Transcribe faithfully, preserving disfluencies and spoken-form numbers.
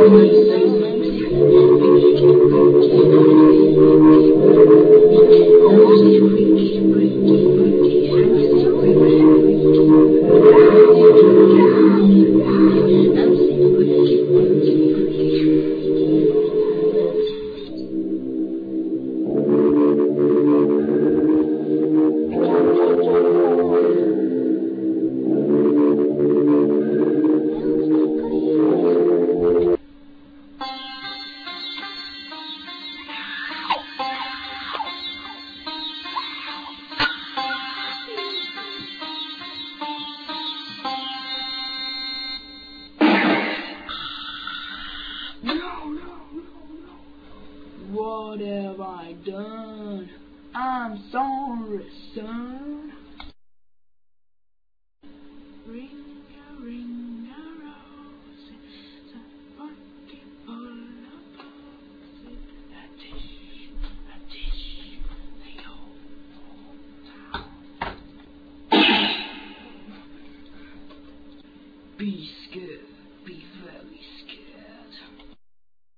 What have I done? I'm sorry, son. Ring a ring a rose, a pocket full of posies, a dish, a dish, the old town. Be